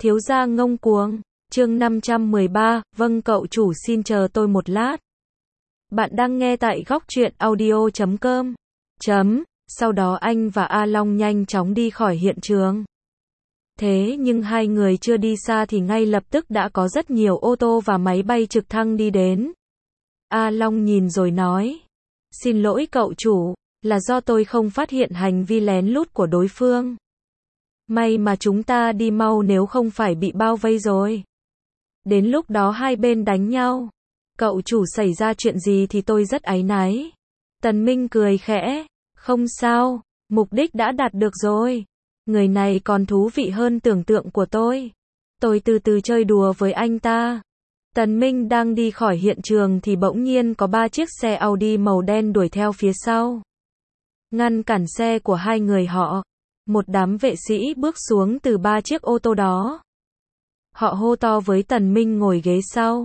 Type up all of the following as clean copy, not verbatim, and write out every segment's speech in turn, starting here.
Thiếu gia ngông cuồng. Chương 513, vâng cậu chủ xin chờ tôi một lát. Bạn đang nghe tại góc truyện audio.com. Sau đó anh và A Long nhanh chóng đi khỏi hiện trường. Thế nhưng hai người chưa đi xa thì ngay lập tức đã có rất nhiều ô tô và máy bay trực thăng đi đến. A Long nhìn rồi nói. Xin lỗi cậu chủ, là do tôi không phát hiện hành vi lén lút của đối phương. May mà chúng ta đi mau nếu không phải bị bao vây rồi. Đến lúc đó hai bên đánh nhau. Cậu chủ xảy ra chuyện gì thì tôi rất áy náy. Tần Minh cười khẽ. Không sao, mục đích đã đạt được rồi. Người này còn thú vị hơn tưởng tượng của tôi. Tôi từ từ chơi đùa với anh ta. Tần Minh đang đi khỏi hiện trường thì bỗng nhiên có 3 chiếc xe Audi màu đen đuổi theo phía sau. Ngăn cản xe của hai người họ. Một đám vệ sĩ bước xuống từ 3 chiếc ô tô đó. Họ hô to với Tần Minh ngồi ghế sau.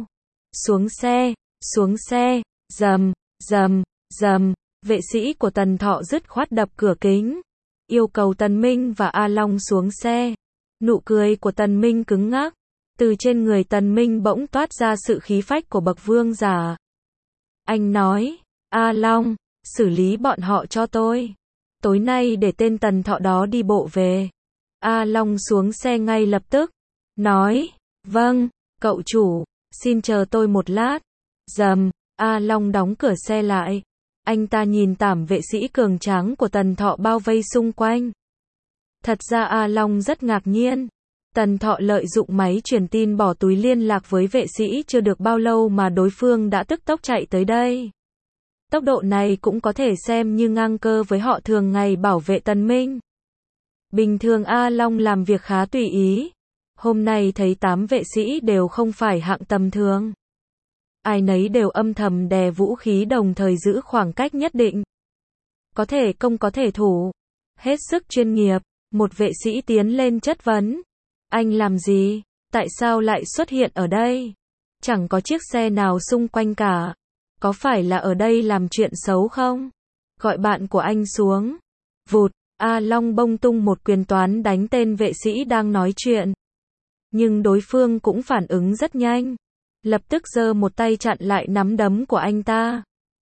Xuống xe, rầm, rầm, rầm. Vệ sĩ của Tần Thọ dứt khoát đập cửa kính. Yêu cầu Tần Minh và A Long xuống xe. Nụ cười của Tần Minh cứng ngắc. Từ trên người Tần Minh bỗng toát ra sự khí phách của bậc vương giả. Anh nói, A Long, xử lý bọn họ cho tôi. Tối nay để tên Tần Thọ đó đi bộ về. A Long xuống xe ngay lập tức. Nói, vâng, cậu chủ, xin chờ tôi một lát. Rầm, A Long đóng cửa xe lại. Anh ta nhìn tảm vệ sĩ cường tráng của Tần Thọ bao vây xung quanh. Thật ra A Long rất ngạc nhiên. Tần Thọ lợi dụng máy truyền tin bỏ túi liên lạc với vệ sĩ chưa được bao lâu mà đối phương đã tức tốc chạy tới đây. Tốc độ này cũng có thể xem như ngang cơ với họ thường ngày bảo vệ Tần Minh. Bình thường A Long làm việc khá tùy ý. Hôm nay thấy 8 vệ sĩ đều không phải hạng tầm thường. Ai nấy đều âm thầm đè vũ khí đồng thời giữ khoảng cách nhất định. Có thể công có thể thủ. Hết sức chuyên nghiệp. Một vệ sĩ tiến lên chất vấn. Anh làm gì? Tại sao lại xuất hiện ở đây? Chẳng có chiếc xe nào xung quanh cả. Có phải là ở đây làm chuyện xấu không? Gọi bạn của anh xuống. Vụt, A Long bông tung một quyền toán đánh tên vệ sĩ đang nói chuyện. Nhưng đối phương cũng phản ứng rất nhanh. Lập tức giơ một tay chặn lại nắm đấm của anh ta.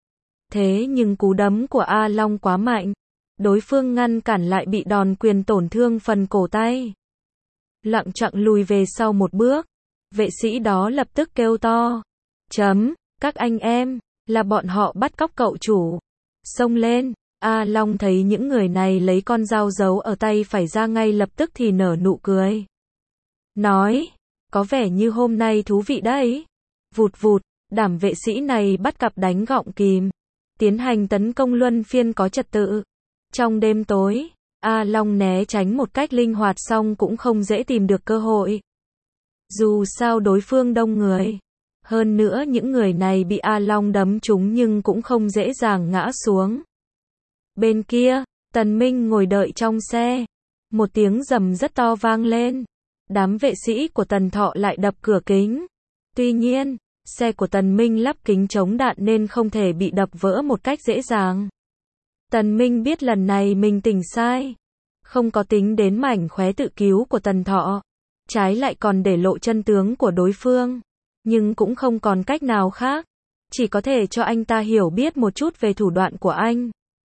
Thế nhưng cú đấm của A Long quá mạnh. Đối phương ngăn cản lại bị đòn quyền tổn thương phần cổ tay. Lặng chặng lùi về sau một bước. Vệ sĩ đó lập tức kêu to. Các anh em, là bọn họ bắt cóc cậu chủ. Xông lên. A Long thấy những người này lấy con dao giấu ở tay phải ra ngay lập tức thì nở nụ cười. Nói, có vẻ như hôm nay thú vị đấy. Vụt vụt, đám vệ sĩ này bắt cặp đánh gọng kìm. Tiến hành tấn công luân phiên có trật tự. Trong đêm tối, A Long né tránh một cách linh hoạt xong cũng không dễ tìm được cơ hội. Dù sao đối phương đông người. Hơn nữa những người này bị A Long đấm trúng nhưng cũng không dễ dàng ngã xuống. Bên kia, Tần Minh ngồi đợi trong xe. Một tiếng rầm rất to vang lên. Đám vệ sĩ của Tần Thọ lại đập cửa kính. Tuy nhiên, xe của Tần Minh lắp kính chống đạn nên không thể bị đập vỡ một cách dễ dàng. Tần Minh biết lần này mình tỉnh sai. Không có tính đến mảnh khóe tự cứu của Tần Thọ. Trái lại còn để lộ chân tướng của đối phương. Nhưng cũng không còn cách nào khác. Chỉ có thể cho anh ta hiểu biết một chút về thủ đoạn của anh.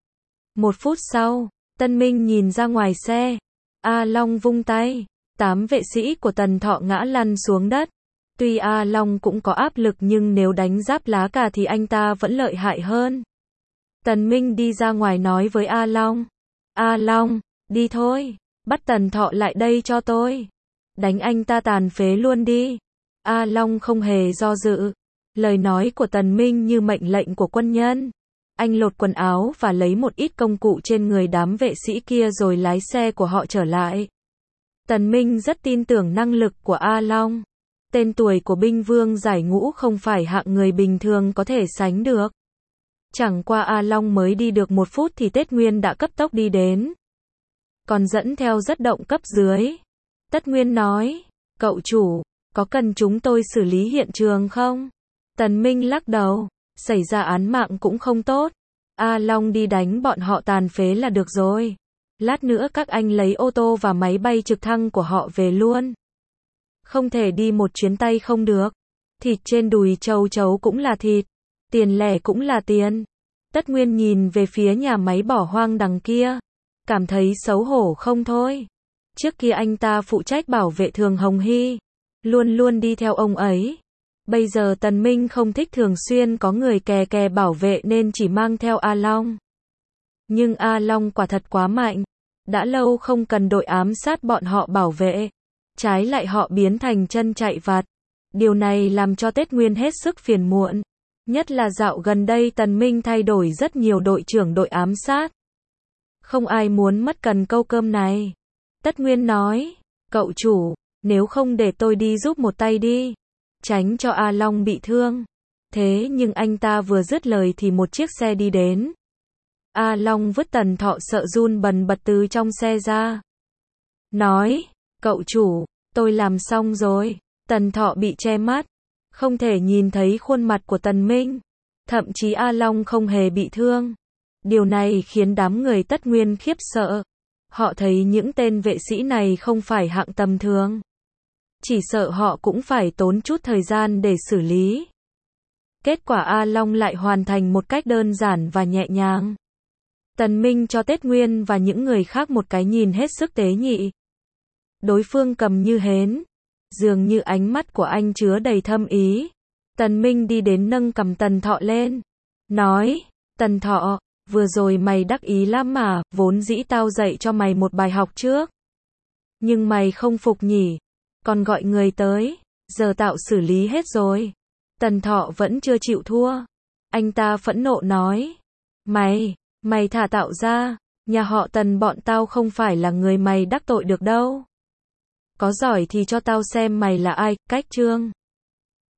1 phút sau, Tần Minh nhìn ra ngoài xe. A Long vung tay. 8 vệ sĩ của Tần Thọ ngã lăn xuống đất. Tuy A Long cũng có áp lực nhưng nếu đánh giáp lá cà thì anh ta vẫn lợi hại hơn. Tần Minh đi ra ngoài nói với A Long. A Long, đi thôi. Bắt Tần Thọ lại đây cho tôi. Đánh anh ta tàn phế luôn đi. A Long không hề do dự. Lời nói của Tần Minh như mệnh lệnh của quân nhân. Anh lột quần áo và lấy một ít công cụ trên người đám vệ sĩ kia rồi lái xe của họ trở lại. Tần Minh rất tin tưởng năng lực của A Long. Tên tuổi của binh vương giải ngũ không phải hạng người bình thường có thể sánh được. Chẳng qua A Long mới đi được 1 phút thì Tết Nguyên đã cấp tốc đi đến. Còn dẫn theo rất động cấp dưới. Tất Nguyên nói, cậu chủ, có cần chúng tôi xử lý hiện trường không? Tần Minh lắc đầu, xảy ra án mạng cũng không tốt. A Long đi đánh bọn họ tàn phế là được rồi. Lát nữa các anh lấy ô tô và máy bay trực thăng của họ về luôn. Không thể đi một chuyến tay không được. Thịt trên đùi châu chấu cũng là thịt. Tiền lẻ cũng là tiền. Tất Nguyên nhìn về phía nhà máy bỏ hoang đằng kia. Cảm thấy xấu hổ không thôi. Trước kia anh ta phụ trách bảo vệ Thường Hồng Hy. Luôn luôn đi theo ông ấy. Bây giờ Tần Minh không thích thường xuyên có người kè kè bảo vệ nên chỉ mang theo A Long. Nhưng A Long quả thật quá mạnh. Đã lâu không cần đội ám sát bọn họ bảo vệ. Trái lại họ biến thành chân chạy vặt. Điều này làm cho Tết Nguyên hết sức phiền muộn. Nhất là dạo gần đây Tần Minh thay đổi rất nhiều đội trưởng đội ám sát. Không ai muốn mất cần câu cơm này. Tất Nguyên nói, cậu chủ, nếu không để tôi đi giúp một tay đi. Tránh cho A Long bị thương. Thế nhưng anh ta vừa dứt lời thì một chiếc xe đi đến. A Long vứt Tần Thọ sợ run bần bật từ trong xe ra. Nói, cậu chủ, tôi làm xong rồi. Tần Thọ bị che mắt. Không thể nhìn thấy khuôn mặt của Tần Minh. Thậm chí A Long không hề bị thương. Điều này khiến đám người Tất Nguyên khiếp sợ. Họ thấy những tên vệ sĩ này không phải hạng tầm thường. Chỉ sợ họ cũng phải tốn chút thời gian để xử lý. Kết quả A Long lại hoàn thành một cách đơn giản và nhẹ nhàng. Tần Minh cho Tết Nguyên và những người khác một cái nhìn hết sức tế nhị. Đối phương cầm như hến. Dường như ánh mắt của anh chứa đầy thâm ý. Tần Minh đi đến nâng cầm Tần Thọ lên. Nói, Tần Thọ, vừa rồi mày đắc ý lắm mà, vốn dĩ tao dạy cho mày một bài học trước. Nhưng mày không phục nhỉ, còn gọi người tới, giờ tao xử lý hết rồi. Tần Thọ vẫn chưa chịu thua. Anh ta phẫn nộ nói, mày thả tao ra, nhà họ Tần bọn tao không phải là người mày đắc tội được đâu. Có giỏi thì cho tao xem mày là ai, cách trương.